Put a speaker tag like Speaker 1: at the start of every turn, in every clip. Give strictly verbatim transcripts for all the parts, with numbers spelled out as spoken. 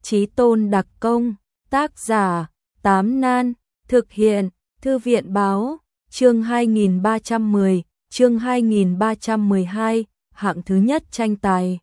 Speaker 1: Chí Tôn đặc công, tác giả, Tám Nan, thực hiện, Thư viện báo, chương hai nghìn ba trăm mười, chương hai nghìn ba trăm mười hai, hạng thứ nhất tranh tài.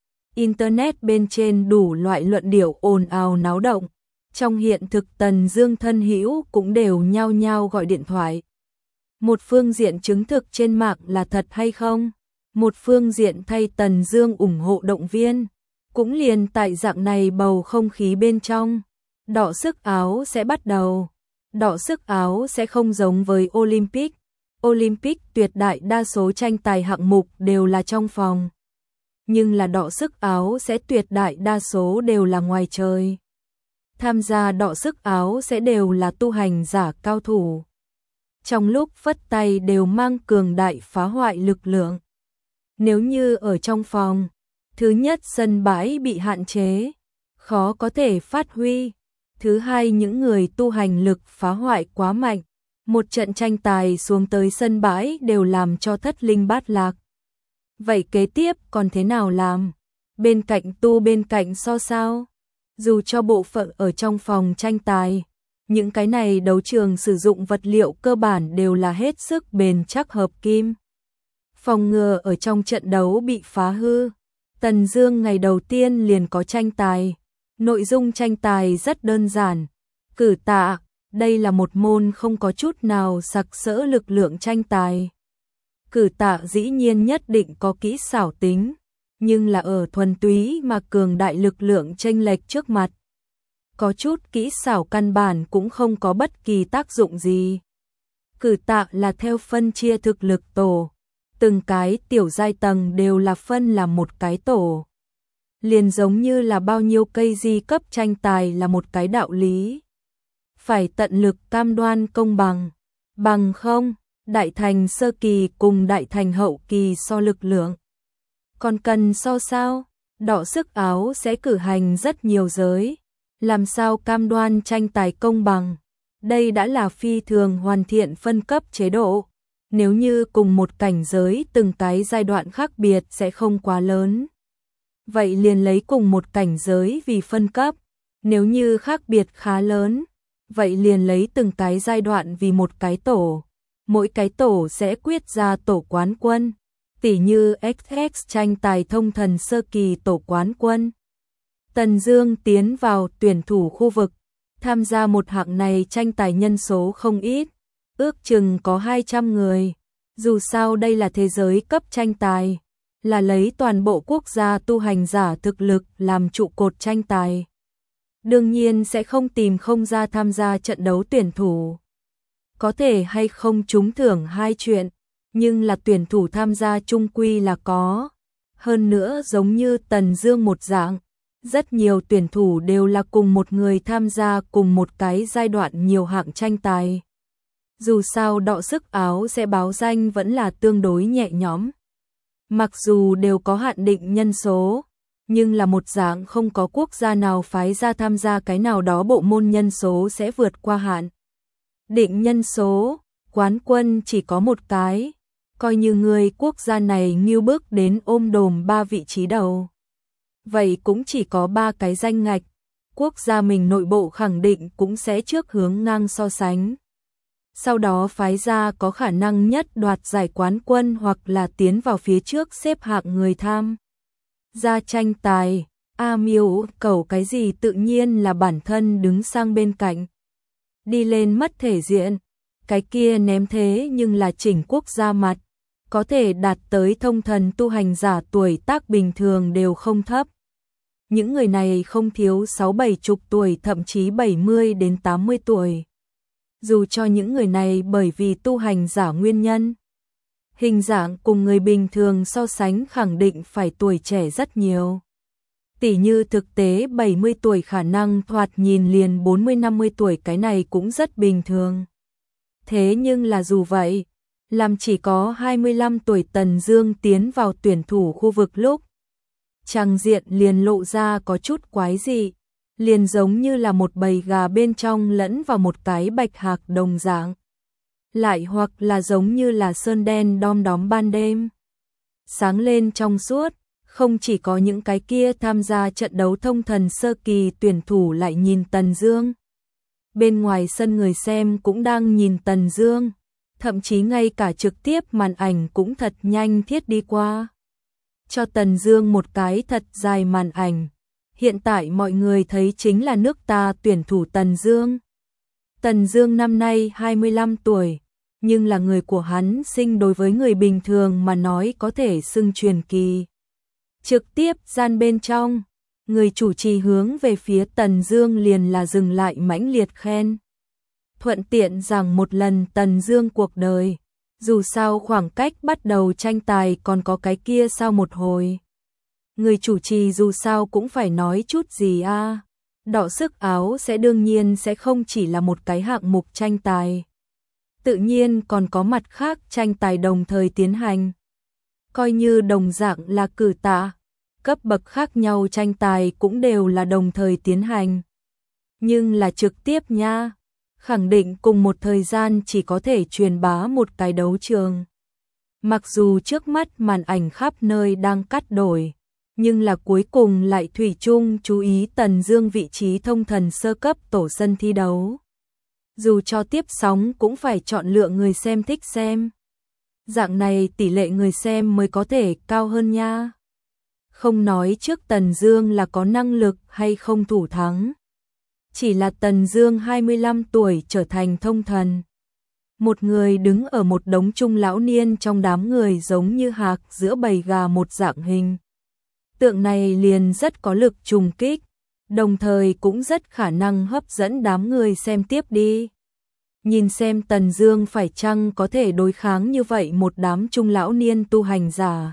Speaker 1: Internet bên trên đủ loại luận điệu ồn ào náo động, trong hiện thực Tần Dương thân hữu cũng đều nhao nhao gọi điện thoại. Một phương diện chứng thực trên mạng là thật hay không, một phương diện thay Tần Dương ủng hộ động viên, cũng liền tại dạng này bầu không khí bên trong, đọ sức áo sẽ bắt đầu. Đọ sức áo sẽ không giống với Olympic. Olympic tuyệt đại đa số tranh tài hạng mục đều là trong phòng. Nhưng là đọ sức áo sẽ tuyệt đại đa số đều là ngoài trời. Tham gia đọ sức áo sẽ đều là tu hành giả cao thủ. Trong lúc phất tay đều mang cường đại phá hoại lực lượng. Nếu như ở trong phòng, thứ nhất sân bãi bị hạn chế, khó có thể phát huy. Thứ hai, những người tu hành lực phá hoại quá mạnh, một trận tranh tài xuống tới sân bãi đều làm cho thất linh bát lạc. Vậy kế tiếp còn thế nào làm? Bên cạnh tu bên cạnh so sao? Dù cho bộ phận ở trong phòng tranh tài, những cái này đấu trường sử dụng vật liệu cơ bản đều là hết sức bền chắc hợp kim. Phòng ngừa ở trong trận đấu bị phá hư. Tần Dương ngày đầu tiên liền có tranh tài. Nội dung tranh tài rất đơn giản, cử tạ, đây là một môn không có chút nào sặc sỡ lực lượng tranh tài. Cử tạ dĩ nhiên nhất định có kỹ xảo tính, nhưng là ở thuần túy mà cường đại lực lượng chênh lệch trước mặt. Có chút kỹ xảo căn bản cũng không có bất kỳ tác dụng gì. Cử tạ là theo phân chia thực lực tổ, từng cái tiểu giai tầng đều là phân làm một cái tổ. Liền giống như là bao nhiêu cây di cấp tranh tài là một cái đạo lý. Phải tận lực cam đoan công bằng, bằng không, đại thành sơ kỳ cùng đại thành hậu kỳ so lực lượng. Còn cần so sao, đọ sức áo sẽ cử hành rất nhiều giới, làm sao cam đoan tranh tài công bằng. Đây đã là phi thường hoàn thiện phân cấp chế độ, nếu như cùng một cảnh giới từng cái giai đoạn khác biệt sẽ không quá lớn. Vậy liền lấy cùng một cảnh giới vì phân cấp, nếu như khác biệt khá lớn, vậy liền lấy từng cái giai đoạn vì một cái tổ, mỗi cái tổ sẽ quyết ra tổ quán quân, tỉ như ích ích tranh tài thông thần sơ kỳ tổ quán quân. Tần Dương tiến vào tuyển thủ khu vực, tham gia một hạng này tranh tài nhân số không ít, ước chừng có hai trăm người, dù sao đây là thế giới cấp tranh tài. Là lấy toàn bộ quốc gia tu hành giả thực lực làm trụ cột tranh tài. Đương nhiên sẽ không tìm không ra tham gia trận đấu tuyển thủ. Có thể hay không trúng thưởng hai chuyện, nhưng là tuyển thủ tham gia chung quy là có. Hơn nữa giống như Tần Dương một dạng, rất nhiều tuyển thủ đều là cùng một người tham gia cùng một cái giai đoạn nhiều hạng tranh tài. Dù sao đọ sức áo sẽ báo danh vẫn là tương đối nhẹ nhõm. Mặc dù đều có hạn định nhân số, nhưng là một dạng không có quốc gia nào phái ra tham gia cái nào đó bộ môn nhân số sẽ vượt qua hạn định nhân số, quán quân chỉ có một cái, coi như người quốc gia này nghiêu bước đến ôm đồm ba vị trí đầu. Vậy cũng chỉ có ba cái danh ngạch, quốc gia mình nội bộ khẳng định cũng sẽ trước hướng ngang so sánh. Sau đó phái ra có khả năng nhất đoạt giải quán quân hoặc là tiến vào phía trước xếp hạng người tham gia tranh tài. A miêu cầu cái gì tự nhiên là bản thân đứng sang bên cạnh. Đi lên mất thể diện, cái kia ném thế nhưng là chỉnh quốc gia mặt, có thể đạt tới thông thần tu hành giả tuổi tác bình thường đều không thấp. Những người này không thiếu sáu bảy chục tuổi thậm chí bảy mươi đến tám mươi tuổi. Dù cho những người này bởi vì tu hành giả nguyên nhân, hình dạng cùng người bình thường so sánh khẳng định phải tuổi trẻ rất nhiều. Tỉ như thực tế bảy mươi tuổi khả năng thoạt nhìn liền bốn mươi năm mươi tuổi, cái này cũng rất bình thường. Thế nhưng là dù vậy, làm chỉ có hai mươi lăm tuổi Tần Dương tiến vào tuyển thủ khu vực lúc, tràng diện liền lộ ra có chút quái dị. Liền giống như là một bầy gà bên trong lẫn vào một cái bạch hạc đồng dạng. Lại hoặc là giống như là sơn đen đom đóm ban đêm. Sáng lên trong suốt, Không chỉ có những cái kia tham gia trận đấu thông thần sơ kỳ tuyển thủ lại nhìn Tần Dương. Bên ngoài sân người xem cũng đang nhìn Tần Dương, thậm chí ngay cả trực tiếp màn ảnh cũng thật nhanh thiết đi qua. Cho Tần Dương một cái thật dài màn ảnh. Hiện tại mọi người thấy chính là nước ta tuyển thủ Tần Dương. Tần Dương năm nay hai mươi lăm tuổi, nhưng là người của hắn sinh đối với người bình thường mà nói có thể xưng truyền kỳ. Trực tiếp gian bên trong, người chủ trì hướng về phía Tần Dương liền là dừng lại mãnh liệt khen. Thuận tiện rằng một lần Tần Dương cuộc đời, dù sao khoảng cách bắt đầu tranh tài còn có cái kia sau một hồi. Người chủ trì dù sao cũng phải nói chút gì a. À. Đọ sức áo sẽ đương nhiên sẽ không chỉ là một cái hạng mục tranh tài. Tự nhiên còn có mặt khác tranh tài đồng thời tiến hành. Coi như đồng dạng là cử tạ, cấp bậc khác nhau tranh tài cũng đều là đồng thời tiến hành. Nhưng là trực tiếp nha, khẳng định cùng một thời gian chỉ có thể truyền bá một cái đấu trường. Mặc dù trước mắt màn ảnh khắp nơi đang cắt đổi, nhưng là cuối cùng lại thủy chung chú ý Tần Dương vị trí thông thần sơ cấp tổ sân thi đấu. Dù cho tiếp sóng cũng phải chọn lựa người xem thích xem. Dạng này tỷ lệ người xem mới có thể cao hơn nha. Không nói trước Tần Dương là có năng lực hay không thủ thắng. Chỉ là Tần Dương hai mươi lăm tuổi trở thành thông thần. Một người đứng ở một đống trung lão niên trong đám người giống như hạc giữa bầy gà một dạng hình. Tượng này liền rất có lực trùng kích, đồng thời cũng rất khả năng hấp dẫn đám người xem tiếp đi. Nhìn xem Tần Dương phải chăng có thể đối kháng như vậy một đám trung lão niên tu hành giả.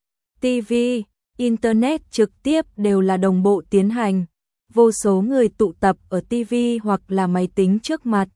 Speaker 1: ti vi, Internet trực tiếp đều là đồng bộ tiến hành, vô số người tụ tập ở ti vi hoặc là máy tính trước mặt.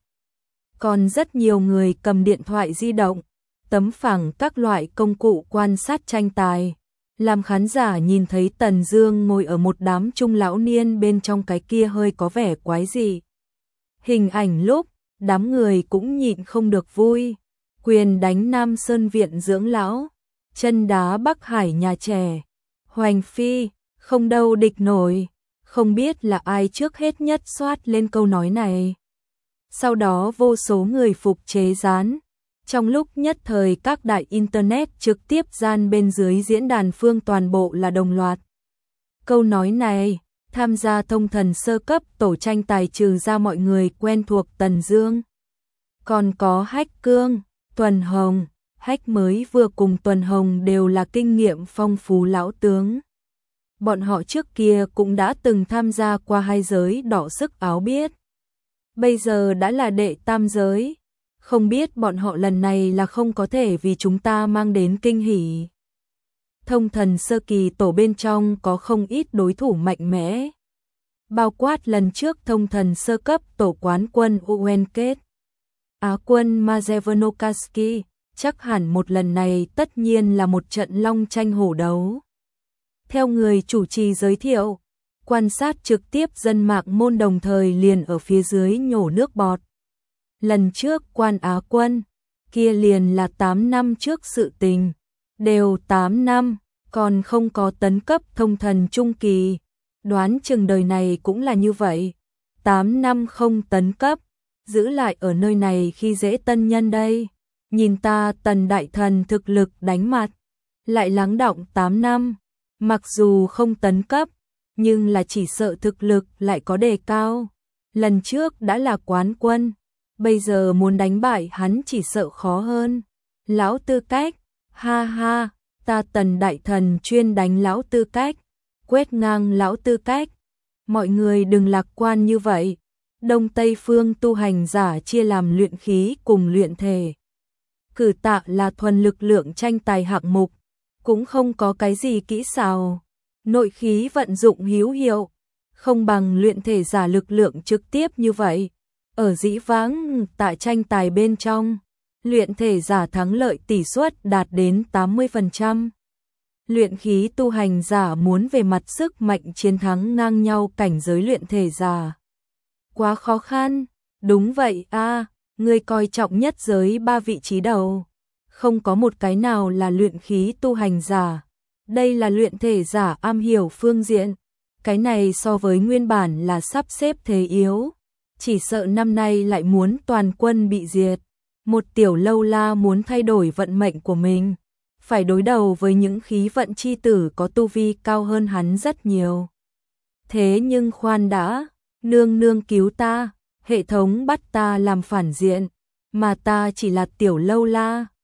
Speaker 1: Còn rất nhiều người cầm điện thoại di động, tấm phẳng các loại công cụ quan sát tranh tài. Làm khán giả nhìn thấy Tần Dương ngồi ở một đám trung lão niên bên trong cái kia hơi có vẻ quái dị. Hình ảnh lúc, đám người cũng nhịn không được vui. Quyền đánh Nam Sơn viện dưỡng lão, chân đá Bắc Hải nhà trẻ, Hoành Phi, không đâu địch nổi. Không biết là ai trước hết nhất soát lên câu nói này. Sau đó vô số người phục chế dán. Trong lúc nhất thời các đại Internet trực tiếp gian bên dưới diễn đàn phương toàn bộ là đồng loạt. Câu nói này, tham gia thông thần sơ cấp tổ tranh tài trừ ra mọi người quen thuộc Tần Dương. Còn có Hách Cương, Tuần Hồng, Hách mới vừa cùng Tuần Hồng đều là kinh nghiệm phong phú lão tướng. Bọn họ trước kia cũng đã từng tham gia qua hai giới đỏ sức áo biết. Bây giờ đã là đệ tam giới. Không biết bọn họ lần này là không có thể vì chúng ta mang đến kinh hỉ. Thông thần sơ kỳ tổ bên trong có không ít đối thủ mạnh mẽ. Bao quát lần trước thông thần sơ cấp tổ quán quân Uenket. Á quân Mazevnokaski, chắc hẳn một lần này tất nhiên là một trận long tranh hổ đấu. Theo người chủ trì giới thiệu, quan sát trực tiếp dân mạng môn đồng thời liền ở phía dưới nhổ nước bọt. Lần trước quan Á quân, kia liền là tám năm trước sự tình, đều tám năm, còn không có tấn cấp thông thần trung kỳ, đoán chừng đời này cũng là như vậy, tám năm không tấn cấp, giữ lại ở nơi này khi dễ tân nhân đây, nhìn ta Tần đại thần thực lực đánh mặt, lại lắng đọng tám năm, mặc dù không tấn cấp, nhưng là chỉ sợ thực lực lại có đề cao, lần trước đã là quán quân. Bây giờ muốn đánh bại hắn chỉ sợ khó hơn. Lão tư cách, ha ha, ta Tần đại thần chuyên đánh lão tư cách, quét ngang lão tư cách. Mọi người đừng lạc quan như vậy. Đông Tây phương tu hành giả chia làm luyện khí cùng luyện thể. Cử tạ là thuần lực lượng tranh tài hạng mục, cũng không có cái gì kỹ xảo. Nội khí vận dụng hữu hiệu, không bằng luyện thể giả lực lượng trực tiếp như vậy. Ở dĩ vãng tại tranh tài bên trong, luyện thể giả thắng lợi tỷ suất đạt đến tám mươi phần trăm. Luyện khí tu hành giả muốn về mặt sức mạnh chiến thắng ngang nhau cảnh giới luyện thể giả. Quá khó khăn, đúng vậy a, à, người coi trọng nhất giới ba vị trí đầu. Không có một cái nào là luyện khí tu hành giả. Đây là luyện thể giả am hiểu phương diện. Cái này so với nguyên bản là sắp xếp thế yếu. Chỉ sợ năm nay lại muốn toàn quân bị diệt. Một tiểu lâu la muốn thay đổi vận mệnh của mình. Phải đối đầu với những khí vận chi tử có tu vi cao hơn hắn rất nhiều. Thế nhưng khoan đã, nương nương cứu ta, hệ thống bắt ta làm phản diện, mà ta chỉ là tiểu lâu la.